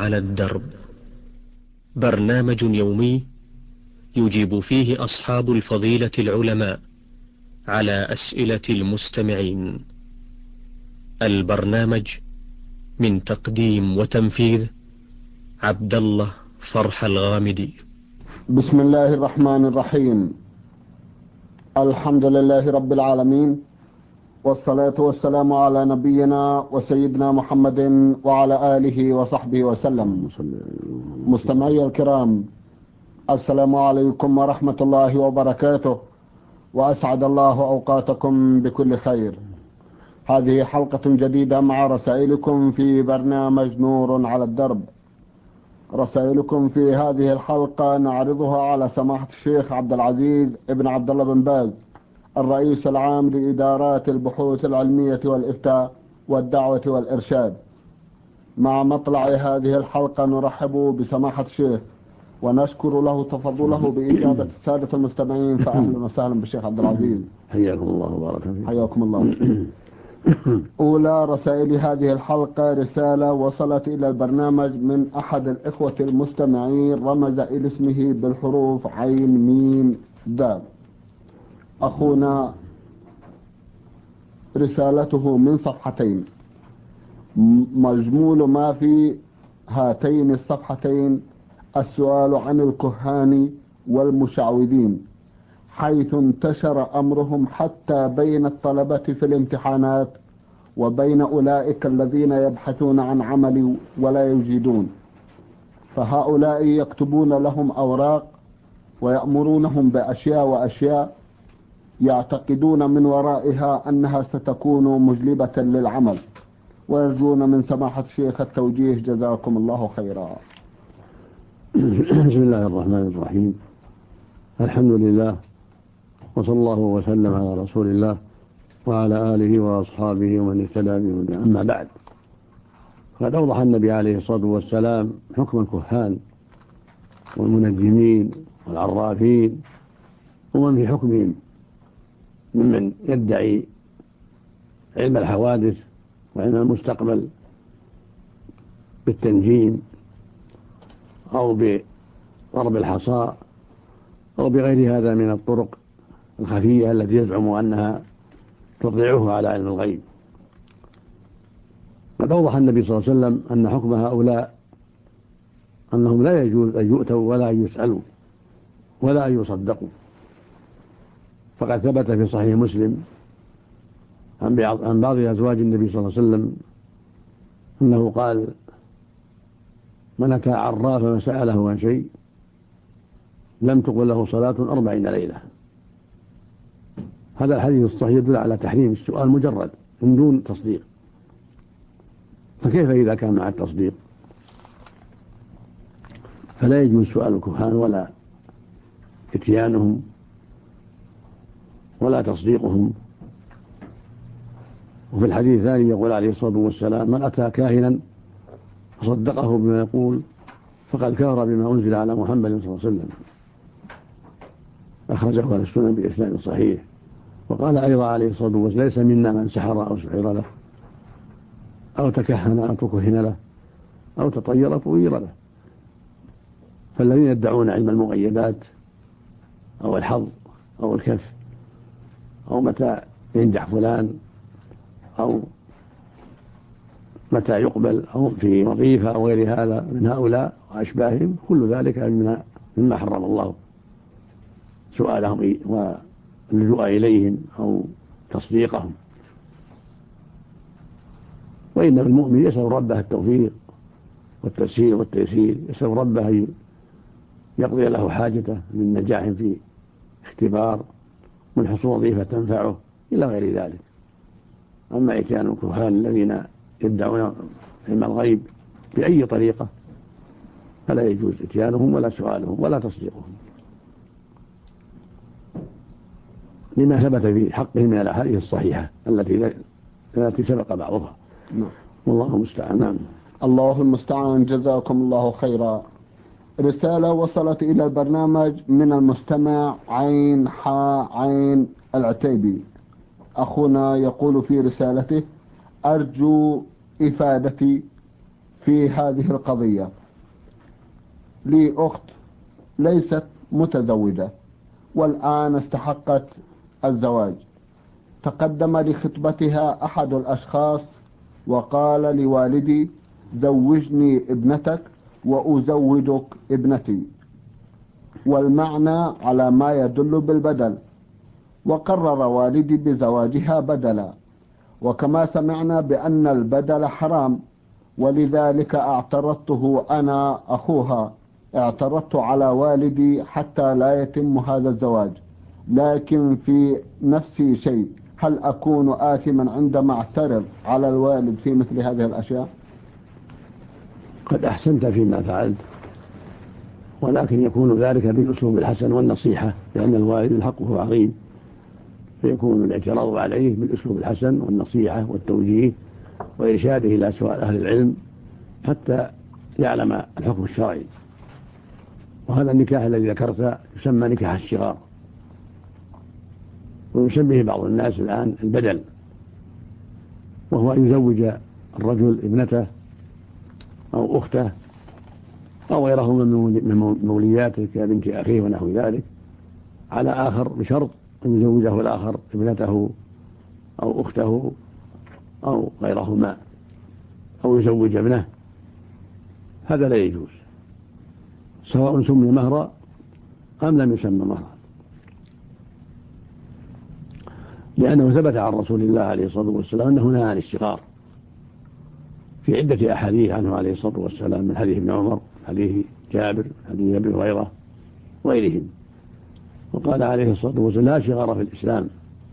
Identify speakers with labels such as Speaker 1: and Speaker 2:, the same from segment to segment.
Speaker 1: على الدرب، برنامج يومي يجيب فيه أصحاب الفضيلة العلماء على أسئلة المستمعين. البرنامج من تقديم وتنفيذ عبد الله فرح الغامدي.
Speaker 2: بسم الله الرحمن الرحيم. الحمد لله رب العالمين، والصلاة والسلام على نبينا وسيدنا محمد وعلى آله وصحبه وسلم. مستمعي الكرام، السلام عليكم ورحمة الله وبركاته، وأسعد الله أوقاتكم بكل خير. هذه حلقة جديدة مع رسائلكم في برنامج نور على الدرب. رسائلكم في هذه الحلقة نعرضها على سماحة الشيخ عبد العزيز ابن عبد الله بن باز، الرئيس العام لإدارات البحوث العلمية والإفتاء والدعوة والإرشاد. مع مطلع هذه الحلقة نرحب بسماحة الشيخ ونشكر له تفضله بإجابة السادة المستمعين. فأهلا وسهلا بالشيخ عبد العزيز.
Speaker 3: حياكم الله وبارك فيكم.
Speaker 2: حياكم الله. أولى رسائل هذه الحلقة رسالة وصلت إلى البرنامج من أحد الإخوة المستمعين، رمز إلى اسمه بالحروف عين ميم دال. أخونا رسالته من صفحتين، مجمول ما في هاتين الصفحتين السؤال عن الكهان والمشعوذين، حيث انتشر أمرهم حتى بين الطلبة في الامتحانات وبين أولئك الذين يبحثون عن عمل ولا يجدون. فهؤلاء يكتبون لهم أوراق ويأمرونهم بأشياء وأشياء يعتقدون من ورائها أنها ستكون مجلبة للعمل، ويرجون من سماحة الشيخ التوجيه. جزاكم الله خيرا.
Speaker 3: بسم الله الرحمن الرحيم. الحمد لله، وصلى الله وسلم على رسول الله وعلى آله وأصحابه ومن اهتدى بهداه. أما بعد، قد أوضح النبي عليه الصلاة والسلام حكم الكهان والمنجمين والعرافين ومن في حكمهم ممن يدعي علم الحوادث وعلم المستقبل بالتنجيم أو بضرب الحصى أو بغير هذا من الطرق الخفية التي يزعم أنها تطلعه على علم الغيب. قد أوضح النبي صلى الله عليه وسلم أن حكم هؤلاء أنهم لا يجوز أن يؤتوا ولا أن يسألوا ولا أن يصدقوا. فقد ثبت في صحيح مسلم عن بعض أزواج النبي صلى الله عليه وسلم أنه قال: من أتى عرافا فسأله عن شيء لم تقل له صلاة 40 ليلة. هذا الحديث الصحيح يدل على تحريم السؤال مجرد من دون تصديق، فكيف إذا كان مع التصديق؟ فلا يجوز سؤال الكهان ولا اتيانهم ولا تصديقهم. وفي الحديث الثاني يقول عليه الصلاة والسلام: من أتى كاهنا فصدقه بما يقول فقد كفر بما أنزل على محمد صلى الله عليه وسلم. أخرجه أهل السنن بإسناد صحيح. وقال أيضا عليه الصلاة والسلام: ليس منا من سحر أو سحر له أو تكهن أو تكهن له أو تطير طوير له. فالذين يدعون علم المغيبات أو الحظ أو الكف أو متى ينجح فلان أو متى يقبل أو في وظيفة أو غير هذا من هؤلاء وأشباههم، كل ذلك مما حرم الله سؤالهم واللجوء إليهم أو تصديقهم. وإنما المؤمن يسأل ربه التوفيق والتسهيل والتيسير، يسأل ربه أن يقضي له حاجته من نجاح في اختبار، من حصول وظيفة تنفعه إلى غير ذلك. أما إتيان الكهان الذين يدعون علم الغيب بأي طريقة فلا يجوز إتيانهم ولا سؤالهم ولا تصديقهم، لما ثبت في حقهم من الأحاديث الصحيحة التي سبق بعضها. والله المستعان. نعم.
Speaker 2: الله المستعان. جزاكم الله خيرا. رسالة وصلت إلى البرنامج من المستمع عين حا عين العتيبي. أخونا يقول في رسالته: أرجو إفادتي في هذه القضية. لي أخت ليست متزوجة والآن استحقت الزواج. تقدم لخطبتها أحد الأشخاص وقال لوالدي: زوجني ابنتك وأزوجك ابنتي، والمعنى على ما يدل بالبدل، وقرر والدي بزواجها بدلا، وكما سمعنا بأن البدل حرام، ولذلك اعترضته أنا أخوها، اعترضت على والدي حتى لا يتم هذا الزواج، لكن في نفسي شيء. هل أكون آثما عندما اعترض على الوالد في مثل هذه الأشياء؟
Speaker 3: قد أحسنت فيما فعلت، ولكن يكون ذلك بالأسلوب الحسن والنصيحة، لأن الوالد حقه عظيم، فيكون الاعتراض عليه بالأسلوب الحسن والنصيحة والتوجيه وإرشاده إلى سؤال أهل العلم حتى يعلم الحكم الشرعي. وهذا النكاح الذي ذكرت يسمى نكاح الشغار، ويسميه بعض الناس الآن البدل، وهو أن يزوج الرجل ابنته أو أخته أو غيره من مولياته كبنت أخيه ونحو ذلك على آخر، بشرط أن يزوجه الآخر ابنته أو أخته أو غيرهما، أو يزوج ابنه. هذا لا يجوز، سواء سمي مهرا أم لم يسمى مهرا، لأنه ثبت عن رسول الله عليه الصلاة والسلام أنه نهى عن الشغار في عدة أحاديث عنه عليه الصلاة والسلام، من حديث ابن عمر، حديث جابر، حديث أبي هريرة وغيرهم. وقال عليه الصلاة والسلام: لا شغار في الإسلام.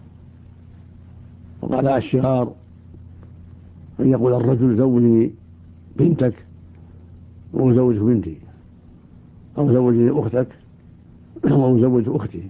Speaker 3: وقال: الشغار أن يقول الرجل: زوجني بنتك وأزوج بنتي، أو زوجني أختك وأزوج أختي.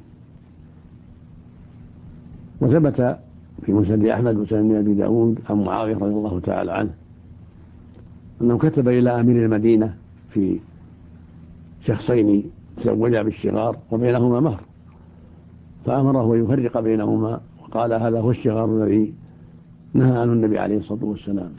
Speaker 3: وثبت في مسند أحمد وسنن أبي داود عن معاوية رضي الله تعالى عنه أنه كتب إلى أمير المدينة في شخصين تزوجا بالشغار وبينهما مهر، فأمره أن يفرق بينهما، وقال: هذا هو الشغار الذي نهى عنه النبي عليه الصلاة والسلام.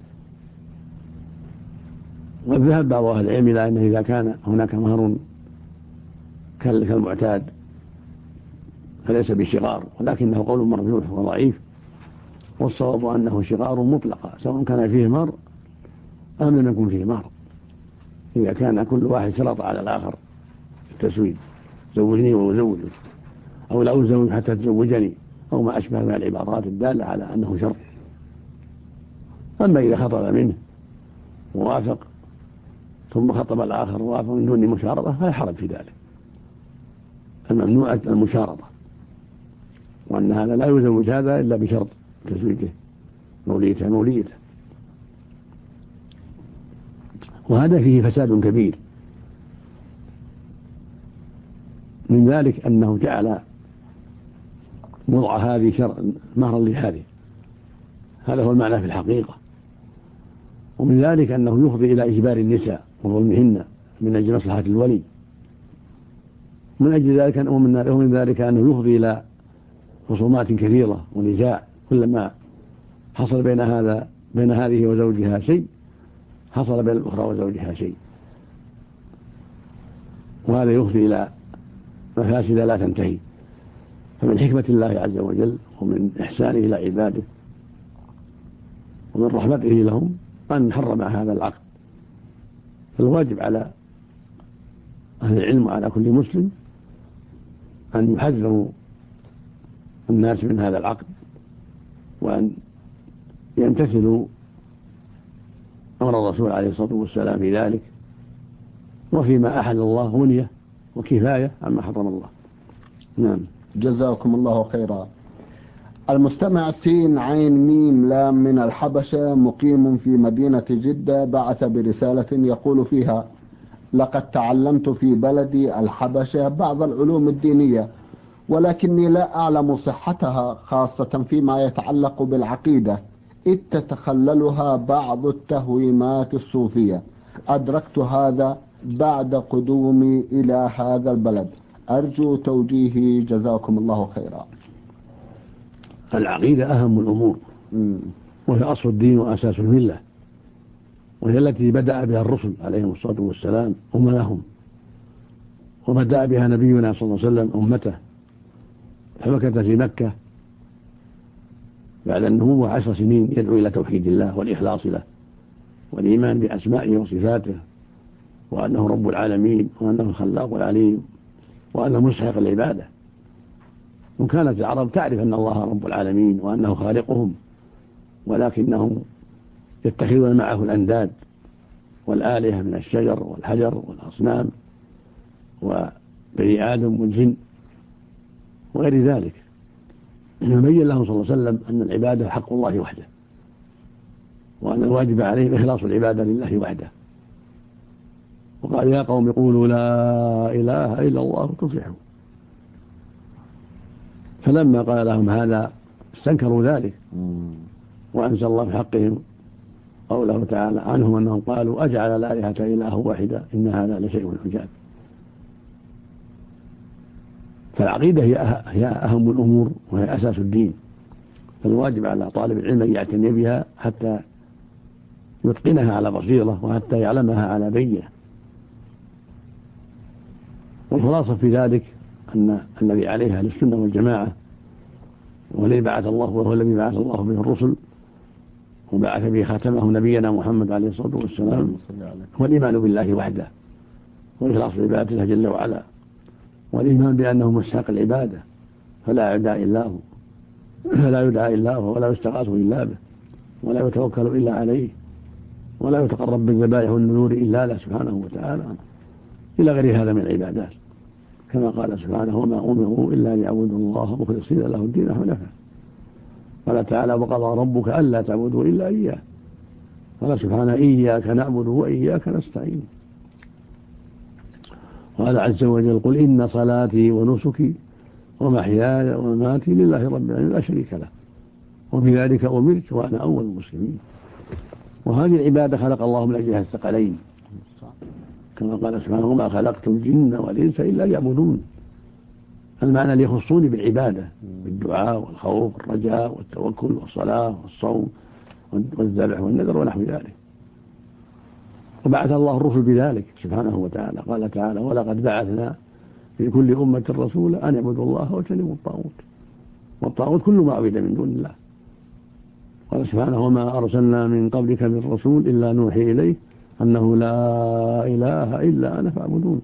Speaker 3: وقد ذهب بعض أهل العلم إلى أنه إذا كان هناك مهر كالمعتاد فليس بشغار، ولكنه قول مرجوح وضعيف، والصواب أنه شغار مطلقة سواء كان فيه مهر أم لم يكن فيه مهر، إذا كان كل واحد شرط على الآخر التزويج: زوجني وأزوجك، أو لا أزوج حتى تزوجني، أو ما أشبه من العبارات الدالة على أنه شرط. أما إذا خطب منه ووافق ثم خطب الآخر ووافق من دون مشارطة فلا حرج في ذلك. الممنوع المشارطة، وأن هذا لا يزوج هذا إلا بشرط تزويجه موليته. وهذا فيه فساد كبير، من ذلك أنه جعل وضع هذه مهرا لهذه، هذا هو المعنى في الحقيقة. ومن ذلك أنه يفضي إلى إجبار النساء وظلمهن من أجل مصلحة الولي، ومن ذلك أنه يفضي إلى خصومات كثيرة ونزاع، كلما حصل بين هذه وزوجها شيء حصل بين الأخرى وزوجها شيء، وهذا يفضي إلى مفاسد لا تنتهي. فمن حكمة الله عز وجل ومن إحسانه إلى عباده ومن رحمته لهم أن حرم هذا العقد. فالواجب على أهل العلم وعلى كل مسلم أن يحذروا الناس من هذا العقد، وأن يمتثلوا أمر الرسول عليه الصلاة والسلام في ذلك، وفيما أحل الله غنية وكفاية عما حرم الله. نعم.
Speaker 2: جزاكم الله خيرا. المستمع سين عين ميم لام من الحبشة، مقيم في مدينة جدة، بعث برسالة يقول فيها: لقد تعلمت في بلدي الحبشة بعض العلوم الدينية، ولكني لا أعلم صحتها، خاصة فيما يتعلق بالعقيدة، إذ تتخللها بعض التهويمات الصوفية. أدركت هذا بعد قدومي إلى هذا البلد، أرجو توجيهي جزاكم الله خيرا.
Speaker 3: العقيدة أهم الأمور، وهي أصل الدين وأساس الملة، وهي التي بدأ بها الرسل عليهم الصلاة والسلام أممهم، وبدأ بها نبينا صلى الله عليه وسلم أمته، فمكث في مكة بعد النبوة 10 سنين يدعو إلى توحيد الله والإخلاص له والإيمان بأسمائه وصفاته، وأنه رب العالمين، وأنه الخلاق العليم، وأنه مستحق العبادة. وكانت العرب تعرف أن الله رب العالمين وأنه خالقهم، ولكنهم يتخذون معه الأنداد والآلهة من الشجر والحجر والأصنام وبني آدم والجن وغير ذلك. يبين لهم صلى الله عليه وسلم أن العبادة حق الله وحده، وأن الواجب عليهم إخلاص العبادة لله وحده. وقال يا قوم قولوا لا إله إلا الله تفلحوا. فلما قال لهم هذا استنكروا ذلك، وأنزل الله في حقهم قوله تعالى عنهم أنهم قالوا أجعل الآلهة إله واحدا إن هذا لشيء عجاب. فالعقيدة هي أهم الأمور وهي أساس الدين، فالواجب على طالب العلم أن يعتني بها حتى يتقنها على بصيرة وحتى يعلمها على بينة. والخلاصة في ذلك أن الذي عليها أهل السنة والجماعة والذي بعث الله وهو الذي بعث الله به الرسل وبعث به خاتمه نبينا محمد عليه الصلاة والسلام هو الإيمان بالله وحده وإخلاص عبادة الله جل وعلا، والإيمان بأنه مستحق العبادة فلا يدعى إلا هو ولا يستغاث إلا به ولا يتوكل إلا عليه ولا يتقرب بالذبائح والنذور إلا له سبحانه وتعالى، إلى غير هذا من العبادات، كما قال سبحانه وما أمروا إلا ليعبدوا الله مخلصين له الدين حنفاء. قال تعالى وقضى ربك ألا تعبدوا إلا إياه. قال سبحانه إياك نعبد وإياك نستعين. قال عز وجل قل إن صلاتي ونسكي ومحياي ومماتي لله رب العالمين لا شريك له وبذلك أمرت وأنا أول المسلمين. وهذه العبادة خلق الله من أجلها الثقلين، كما قال سبحانه وما خلقت الجن والإنس إلا ليعبدون. المعنى ليخصوني بالعبادة بالدعاء والخوف والرجاء والتوكل والصلاة والصوم والذبح والنذر ونحو ذلك. وبعث الله الرسل بذلك سبحانه وتعالى. قال تعالى ولقد بعثنا في كل أمة رسولا أن اعبدوا الله واجتنبوا الطاغوت، والطاغوت كل ما عبد من دون الله. قال سبحانه وما أرسلنا من قبلك من رسول إلا نوحي إليه أنه لا إله إلا أنا فاعبدون.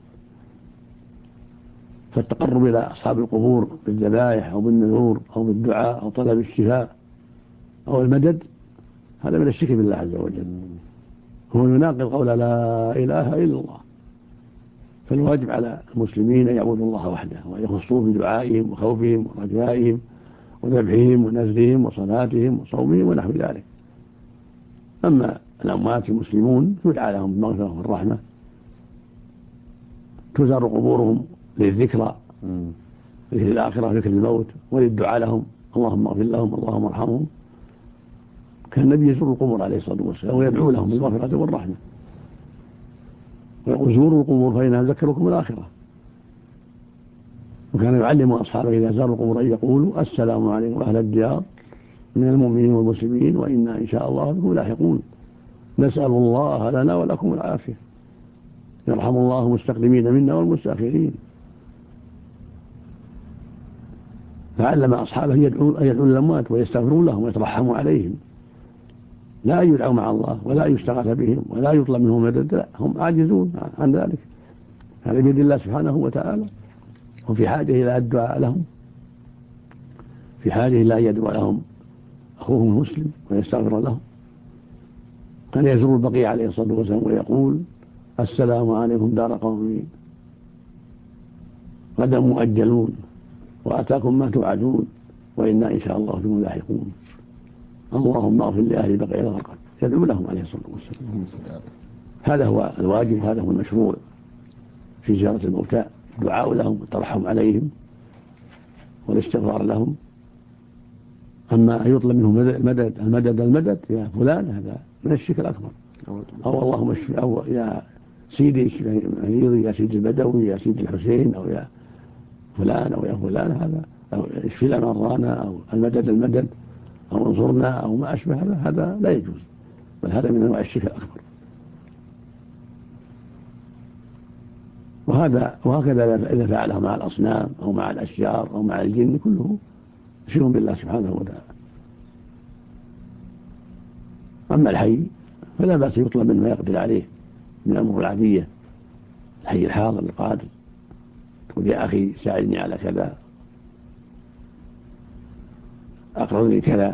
Speaker 3: فالتقرب إلى أصحاب القبور بالذبائح أو بالنذور أو بالدعاء أو طلب الشفاء أو المدد هذا من الشرك بالله عز وجل، هو يناقض قول لا إله إلا الله. فالواجب على المسلمين أن يعبدوا الله وحده وأن يخصوه بدعائهم وخوفهم ورجائهم وذبحهم ونذرهم وصلاتهم وصومهم ونحو ذلك. أما الأموات المسلمون يدعى لهم بالمغفرة والرحمة، تزار قبورهم للذكرى ذكر الآخرة وذكر الموت وللدعاء لهم اللهم اغفر لهم اللهم ارحمهم. كان النبي يزور القبور عليه الصلاة والسلام ويدعو لهم بالمغفرة والرحمة ويقول زوروا القبور فإنها تذكركم الآخرة. وكان يعلم أصحابه إذا زاروا القبور أن يقولوا السلام عليكم أهل الديار من المؤمنين والمسلمين وإنا إن شاء الله بكم لاحقون نسأل الله لنا ولكم العافية يرحم الله المستقدمين منا والمستأخرين. فعلم أصحابه أن يدعوا للأموات ويستغفرون لهم ويترحموا عليهم، لا يدعوا مع الله ولا يستغاث بهم ولا يطلب منهم مدد، لا هم عاجزون عن ذلك، هذا بيد الله سبحانه وتعالى. هم في حاجة إلى الدعاء لهم، في حاجة إلى أن يدعو لهم أخوهم المسلم ويستغفر لهم. كان يزور البقيع عليه الصلاة والسلام ويقول السلام عليكم دار قوم غدا مؤجلون وأتاكم ما توعدون وإنا إن شاء الله بكم لاحقون اللهم اغفر لأهل بقيع الغرقد. يدعو لهم عليه الصلاة والسلام. هذا هو الواجب، هذا هو المشروع في زيارة الموتى، الدعاء لهم والترحم عليهم والاستغفار لهم. أما أن يطلب منهم المدد يا فلان هذا من الشرك الأكبر، أو اللهم اشف، أو يا سيدي اشف مريضي، يا سيدي البدوي، يا سيدي الحسين، أو يا فلان أو يا فلان، هذا أو اشف لنا مرضانا، أو المدد أو انصرنا أو ما أشبه هذا لا يجوز، بل هذا من أنواع الشرك الأكبر. وهكذا إذا فعله مع الأصنام أو مع الأشجار أو مع الجن كله شرك بالله سبحانه وتعالى. أما الحي فلا بأس يطلب منه ما يقدر عليه من الأمور العادية، الحي الحاضر القادر، تقول يا أخي ساعدني على كذا، أقرضني كذا،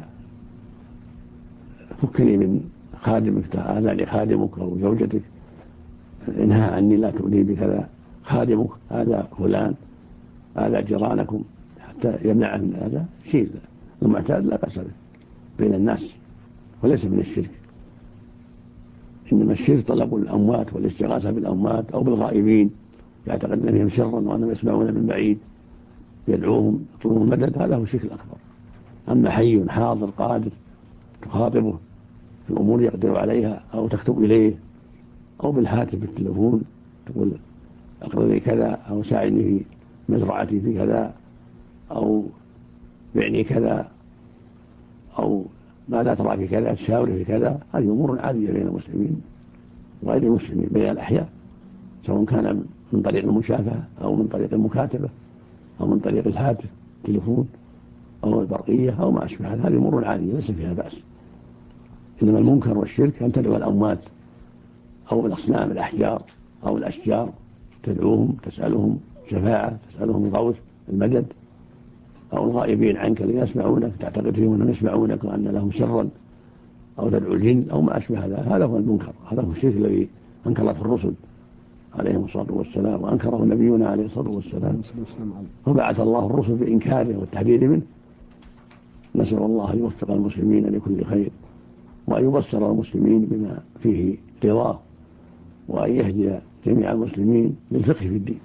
Speaker 3: فكني من خادمك، هذا لخادمك أو زوجتك، انهى عني لا تؤذي بكذا خادمك، هذا فلان، هذا جيرانكم، حتى يمنع من هذا شيء المعتاد لا بأس به بين الناس وليس من الشرك. إنما الشرك طلب الأموات والاستغاثة بالأموات أو بالغائبين، يعتقد بهم سرا وأنهم يسمعون من بعيد، يدعوهم يطلبون المدد، هذا هو الشرك الأكبر. أما حي حاضر قادر تخاطبه في الأمور يقدر عليها، أو تكتب إليه، أو بالهاتف بالتلفون تقول أقرضني كذا، أو ساعدني في مزرعتي في كذا، أو بعني كذا، أو ماذا ترى في كذا، تشاور في كذا، هذه أمور عادية بين المسلمين وغير المسلمين بين الأحياء، سواء كان من طريق المشافهة أو من طريق المكاتبة أو من طريق الهاتف التلفون أو البرقية أو ما أشبه هذه أمور عادية ليس فيها بأس. إنما المنكر والشرك أن تدعو الأموات أو الأصنام الأحجار أو الأشجار، تدعوهم تسألهم شفاعة، تسألهم الغوث المدد، أو الغائبين عنك اللي يسمعونك تعتقد فيهم أنهم يسمعونك وأن لهم سرا، أو تدعو الجن أو ما أشبه هذا هو المنكر، هذا هو الشرك الذي أنكرته الرسل عليهم الصلاة والسلام وأنكره نبينا عليه الصلاة والسلام، وبعث الله الرسل بإنكاره والتحذير منه. نسأل الله أن يوفق المسلمين لكل خير، وأن يبصر المسلمين بما فيه رضاه، وأن يهدي جميع المسلمين للفقه في الدين.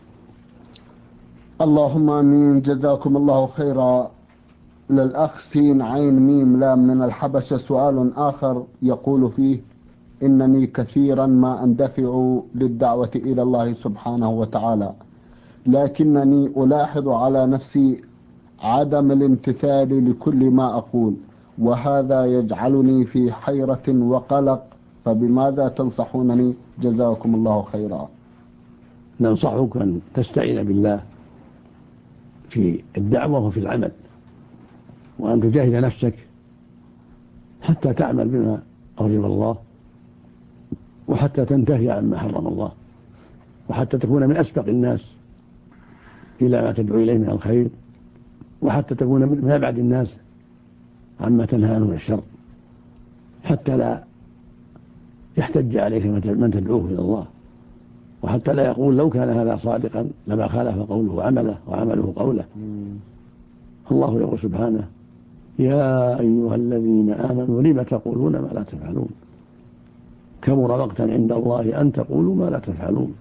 Speaker 2: اللهم آمين. جزاكم الله خيرا. للأخ سين عين ميم لام من الحبشة سؤال آخر يقول فيه: إنني كثيرا ما أندفع للدعوة إلى الله سبحانه وتعالى، لكنني ألاحظ على نفسي عدم الامتثال لكل ما أقول، وهذا يجعلني في حيرة وقلق، فبماذا تنصحونني؟ جزاكم الله خيرا.
Speaker 3: ننصحك أن تستعين بالله في الدعوة وفي العمل، وأن تجاهد نفسك حتى تعمل بما أرجو الله، وحتى تنتهي عما حرم الله، وحتى تكون من أسبق الناس إلى ما تدعو إليه من الخير، وحتى تكون من أبعد الناس عما تنهى عنه من الشر، حتى لا يحتج عليك من تدعوه إلى الله، وحتى لا يقول لو كان هذا صادقا لما خالف قوله عمله وعمله قوله. الله يقول سبحانه: يا أيها الذين آمنوا لم تقولون ما لا تفعلون، كبر مقتا عند الله أن تقولوا ما لا تفعلون.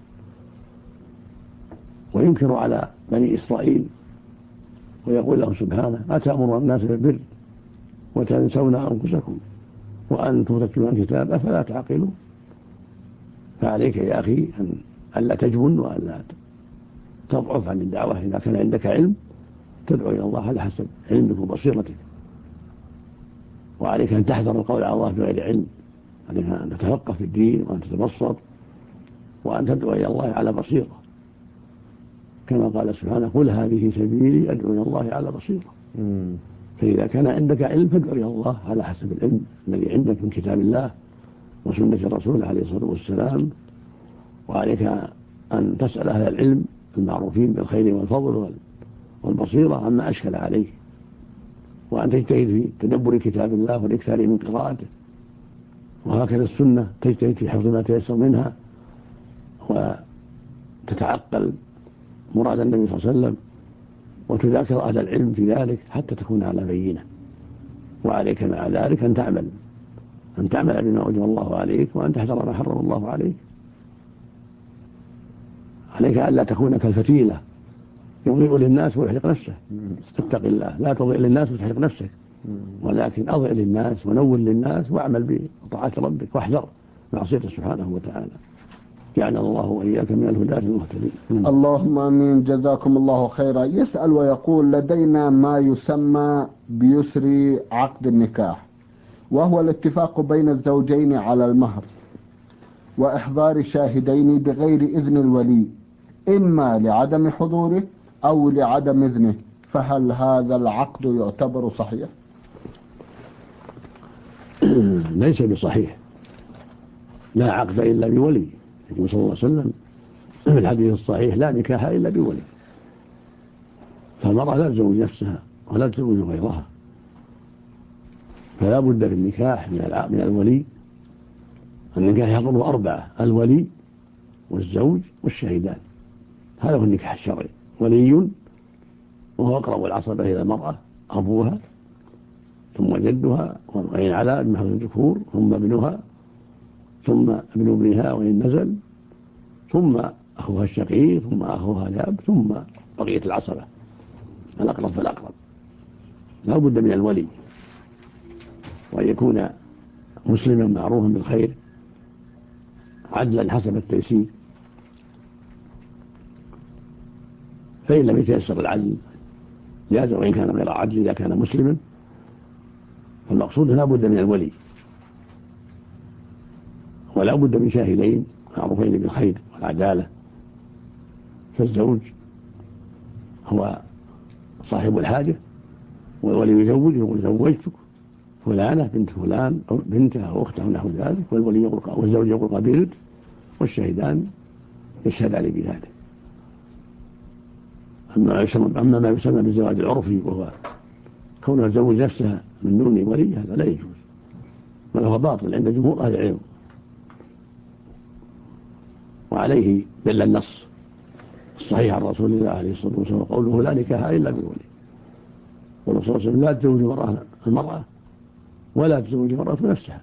Speaker 3: وينكر على بني إسرائيل ويقول لهم سبحانه: أتأمرون الناس بالبر وتنسون أنفسكم وأنتم تتلون الكتاب أفلا تعقلون. فعليك يا أخي أن لا تجبن وأن تضعف عن الدعوة. إذا كان عندك علم تدعو إلى الله على حسب علمك وبصيرتك، وعليك أن تحذر القول على الله بغير علم، عليك أن تتفقه في الدين وأن تتبصر وأن تدعو إلى الله على بصيرة، كما قال سبحانه: قل هذه سبيلي أدعو إلى الله على بصيرة. فإذا كان عندك علم فادعو إلى الله على حسب العلم الذي عندك من كتاب الله وسنة الرسول عليه الصلاة والسلام، وعليك أن تسأل أهل العلم المعروفين بالخير والفضل والبصيرة عما أشكل عليه، وأن تجتهد في تدبر كتاب الله والإكثار من قراءته، وهكذا السنة تجتهد في حفظ ما تيسر منها، وتتعقل مراد النبي صلى الله عليه وسلم، وتذاكر أهل العلم في ذلك حتى تكون على بينة. وعليك مع ذلك أن تعمل بما أوجب الله عليك، وأن تحذر ما حرم الله عليك. عليك ألا تكون كالفتيلة يضيء للناس ويحرق نفسه. اتق الله، لا تضيء للناس وتحرق نفسك، ولكن أضيء للناس ونور للناس واعمل بطاعة ربك، واحذر معصيته سبحانه وتعالى. جعلنا الله وإياك من الهداة المهتدين.
Speaker 2: اللهم آمين. جزاكم الله خيرا. يسأل ويقول: لدينا ما يسمى بيسر عقد النكاح، وهو الاتفاق بين الزوجين على المهر وإحضار شاهدين بغير إذن الولي، إما لعدم حضوره أو لعدم إذنه، فهل هذا العقد يعتبر صحيح؟
Speaker 3: ليس بصحيح، لا عقد إلا بولي. النبي صلى الله عليه وسلم في الحديث الصحيح: لا نكاح إلا بولي. فالمرأة لا تزوج نفسها ولا تزوج غيرها، فلا بد في النكاح من الولي. النكاح يحضره 4: الولي والزوج والشهيدان. هذا هو النكاح الشرعي. ولي وهو أقرب العصبة إلى المرأة، أبوها ثم جدها وإن علا بمحض الذكور، ثم ابنها، ثم ابن ابنها وإن نزل، ثم أخوها الشقيق، ثم أخوها الأب، ثم بقية العصبة الأقرب فالأقرب. لا بد من الولي، وأن يكون مسلما معروفا بالخير عدلا حسب التيسير. فإن لم يتيسر العدل جاز، وإن كان غير عدل إذا كان مسلما. فالمقصود لا بد من الولي، ولا بد من شاهدين معروفين بالخير والعدالة. فالزوج هو صاحب الحاجة، والولي يزوج يقول: زوجتك فلانة بنت فلان أو بنته أو أخته ونحو ذلك، والزوج يقول: قبلت، والشهدان يشهدان بذلك. أما ما يسمى بالزواج العرفي، وهو كونها تزوج نفسها من دون ولي، هذا لا يجوز، بل هو باطل عند جمهور أهل العلم. وعليه دل النص الصحيح عن رسول الله عليه الصلاة والسلام قوله: لا نكاح إلا بولي. والرسول صلى الله عليه وسلم: لا تزوج المرأة ولا تزوج المرأة نفسها.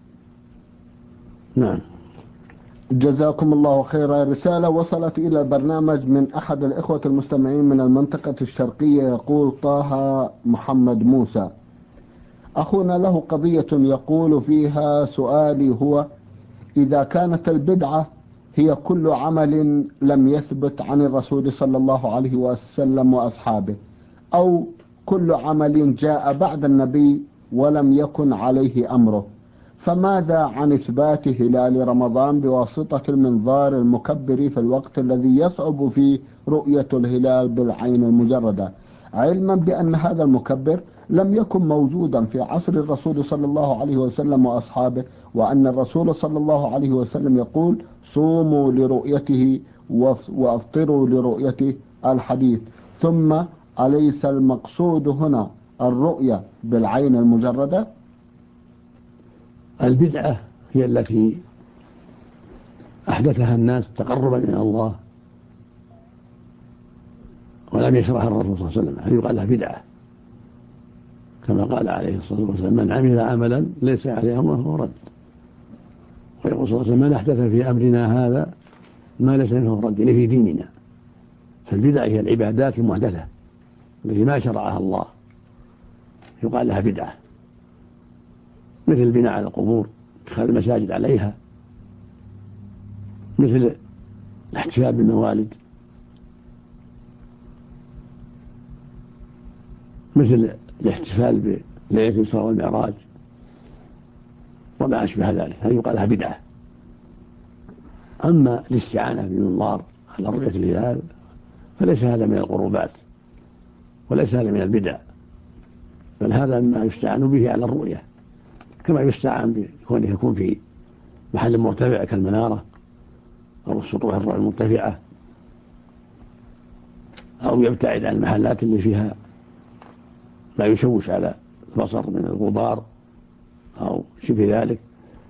Speaker 3: نعم.
Speaker 2: جزاكم الله خيرا. رسالة وصلت إلى البرنامج من أحد الإخوة المستمعين من المنطقة الشرقية، يقول طه محمد موسى: أخونا له قضية يقول فيها: سؤالي هو: إذا كانت البدعة هي كل عمل لم يثبت عن الرسول صلى الله عليه وسلم وأصحابه، أو كل عمل جاء بعد النبي ولم يكن عليه أمره، فماذا عن إثبات هلال رمضان بواسطة المنظار المكبر في الوقت الذي يصعب فيه رؤية الهلال بالعين المجردة، علما بأن هذا المكبر لم يكن موجودا في عصر الرسول صلى الله عليه وسلم وأصحابه، وأن الرسول صلى الله عليه وسلم يقول: صوموا لرؤيته وافطروا لرؤيته، الحديث. ثم أليس المقصود هنا الرؤية بالعين المجردة؟
Speaker 3: البدعة هي التي أحدثها الناس تقربا إلى الله ولم يشرعها الرسول صلى الله عليه وسلم، هذه يقال لها بدعة، كما قال عليه الصلاة والسلام: من عمل عملا ليس عليه أمره فهو رد. ويقول صلى الله عليه وسلم: من أحدث في أمرنا هذا ما ليس منه رد، يعني في ديننا. فالبدعة هي العبادات المحدثة التي ما شرعها الله، يقال لها بدعة، مثل البناء على القبور، اتخاذ المساجد عليها، مثل الاحتفال بالموالد، مثل الاحتفال بليلة الإسراء والمعراج وما أشبه ذلك، هذه يقال لها بدعة. أما الاستعانة بالمنظار على رؤية الهلال فليس هذا من القربات، وليس هذا من البدع، بل هذا ما يستعان به على الرؤية، كما يستعان بكونه يكون في محل مرتفع كالمنارة أو السطوح المرتفعة، أو يبتعد عن المحلات اللي فيها ما يشوش على البصر من الغبار أو شبه ذلك.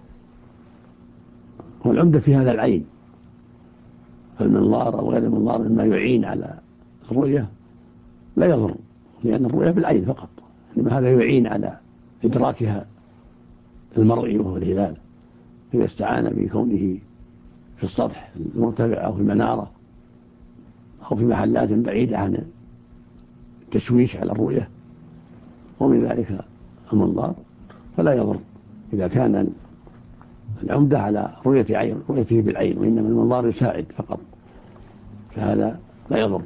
Speaker 3: والعمدة في هذا العين، فالمنظار أو غير المنظار مما يعين على الرؤية لا يضر، لأن الرؤية بالعين فقط، إنما هذا يعين على إدراكها المرئي وهو الهلال، إذا استعان بكونه في السطح المرتفع أو في المنارة أو في محلات بعيدة عن التشويش على الرؤية ومن ذلك المنظار، فلا يضر إذا كان العمدة على رؤيته بالعين، وإنما المنظار يساعد فقط، فهذا لا يضر.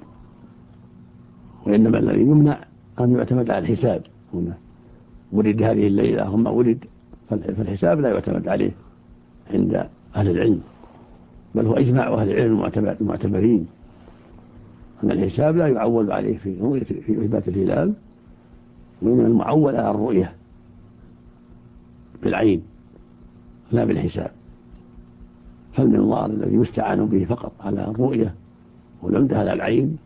Speaker 3: وإنما الذي يمنع أن يعتمد على الحساب، هنا ولد هذه الليلة ثم ولد، فالحساب لا يعتمد عليه عند أهل العلم، بل هو إجماع أهل العلم المعتبرين أن الحساب لا يعول عليه في إثبات الهلال، وإنما المعول على الرؤية بالعين لا بالحساب. فالمنظار الذي يستعان به فقط على الرؤية والعمدة على العين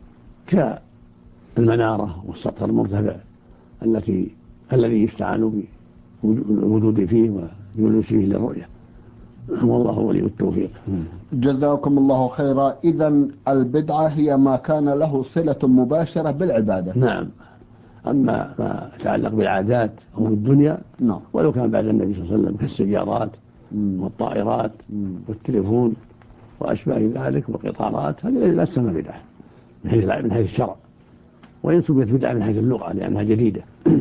Speaker 3: كالمنارة والسطح المرتفع الذي يستعان بالوجود فيه وجلوس فيه للرؤية. والله ولي التوفيق.
Speaker 2: جزاكم الله خيرا. إذن البدعة هي ما كان له صلة مباشرة بالعبادة.
Speaker 3: نعم. أما ما يتعلق بالعادات أو بالدنيا ولو كان بعد النبي صلى الله عليه وسلم كالسيارات والطائرات والتليفون وأشباه ذلك والقطارات، هذه لا تسمى بدعة من حيث الشرع، وإن سميت بدعة من حيث اللغة لأنها جديدة.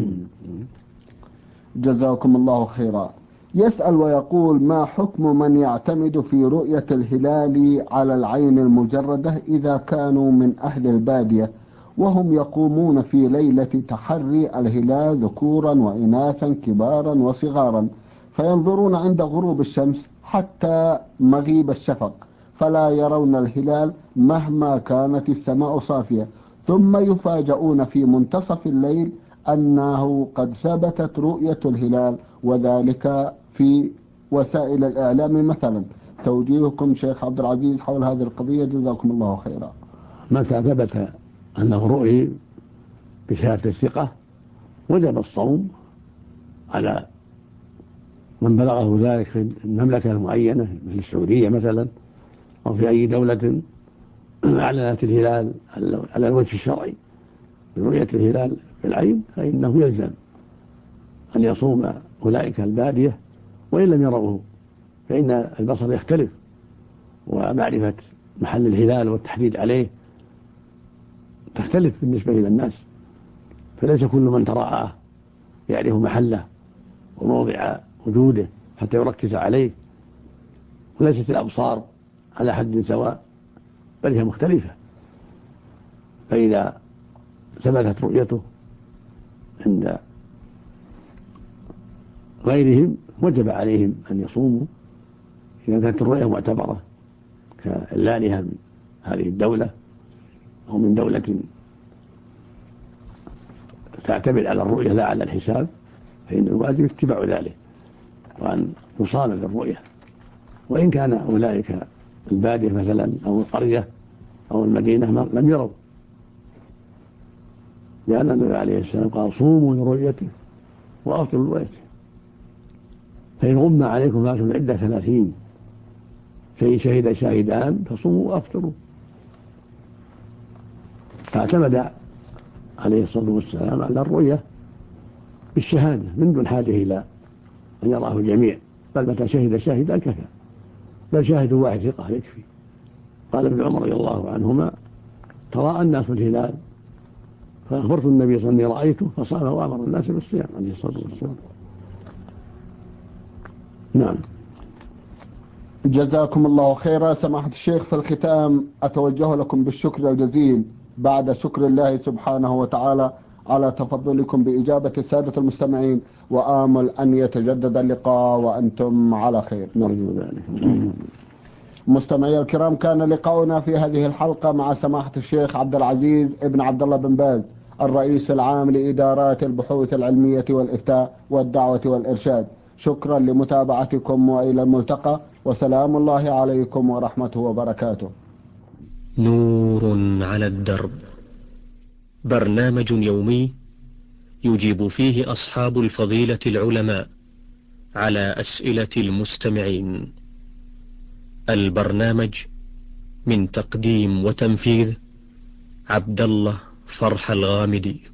Speaker 2: جزاكم الله خيرا. يسأل ويقول: ما حكم من يعتمد في رؤية الهلال على العين المجردة إذا كانوا من أهل البادية وهم يقومون في ليلة تحري الهلال ذكورا وإناثا كبارا وصغارا، فينظرون عند غروب الشمس حتى مغيب الشفق فلا يرون الهلال مهما كانت السماء صافية، ثم يفاجؤون في منتصف الليل أنه قد ثبتت رؤية الهلال، وذلك في وسائل الإعلام مثلا؟ توجيهكم شيخ عبد العزيز حول هذه القضية جزاكم الله خيرا.
Speaker 3: متى ثبت أنه رؤي بشهادة الثقة وجب الصوم على من بلغه ذلك في المملكة المعينة مثل السعودية مثلا، أو في أي دولة أعلنت الهلال على الوجه الشرعي برؤية الهلال في العين، فإنه يلزم أن يصوم أولئك البادية وإن لم يروه، فإن البصر يختلف، ومعرفة محل الهلال والتحديد عليه تختلف بالنسبة إلى الناس، فليس كل من تراءاه يعرف محله وموضع وجوده حتى يركز عليه، وليست الأبصار على حد سواء بل هي مختلفة. فإذا ثبتت رؤيته عند غيرهم وجب عليهم أن يصوموا إذا كانت الرؤية معتبرة كإعلانها من هذه الدولة أو من دولة تعتمد على الرؤية لا على الحساب، فإن الواجب اتباع ذلك وأن يصام بالرؤية، وإن كان أولئك البادية مثلا أو القرية أو المدينة لم يروا، لأن النبي عليه السلام قال: صوموا لرؤيته وأفطروا لرؤيته، فإن غم عليكم فأتوا العدة 30، فإن شهد شاهدان فصوموا وأفطروا. فاعتمد عليه الصلاة والسلام على الرؤية بالشهادة من دون حاجة إلى أن يراه الجميع، بل متى شهد شاهدان كفى، بل شاهد واحد ثقة يكفي. قال ابن عمر رضي الله عنهما: تراءى الناس الهلال فأخبرت النبي صلى الله عليه وسلم رأيته فصام وأمر الناس بالصيام عليه الصلاة والسلام. نعم.
Speaker 2: جزاكم الله خيرا. سماحة الشيخ، في الختام أتوجه لكم بالشكر الجزيل بعد شكر الله سبحانه وتعالى على تفضلكم بإجابة السادة المستمعين، وآمل أن يتجدد اللقاء وأنتم على خير.
Speaker 3: نرجو ذلك.
Speaker 2: مستمعي الكرام، كان لقاؤنا في هذه الحلقة مع سماحة الشيخ عبد العزيز ابن عبد الله بن باز، الرئيس العام لإدارات البحوث العلمية والإفتاء والدعوة والإرشاد. شكرا لمتابعتكم وإلى الملتقى، وسلام الله عليكم ورحمته وبركاته.
Speaker 1: نور على الدرب، برنامج يومي يجيب فيه أصحاب الفضيلة العلماء على أسئلة المستمعين. البرنامج من تقديم وتنفيذ عبد الله فرح الغامدي.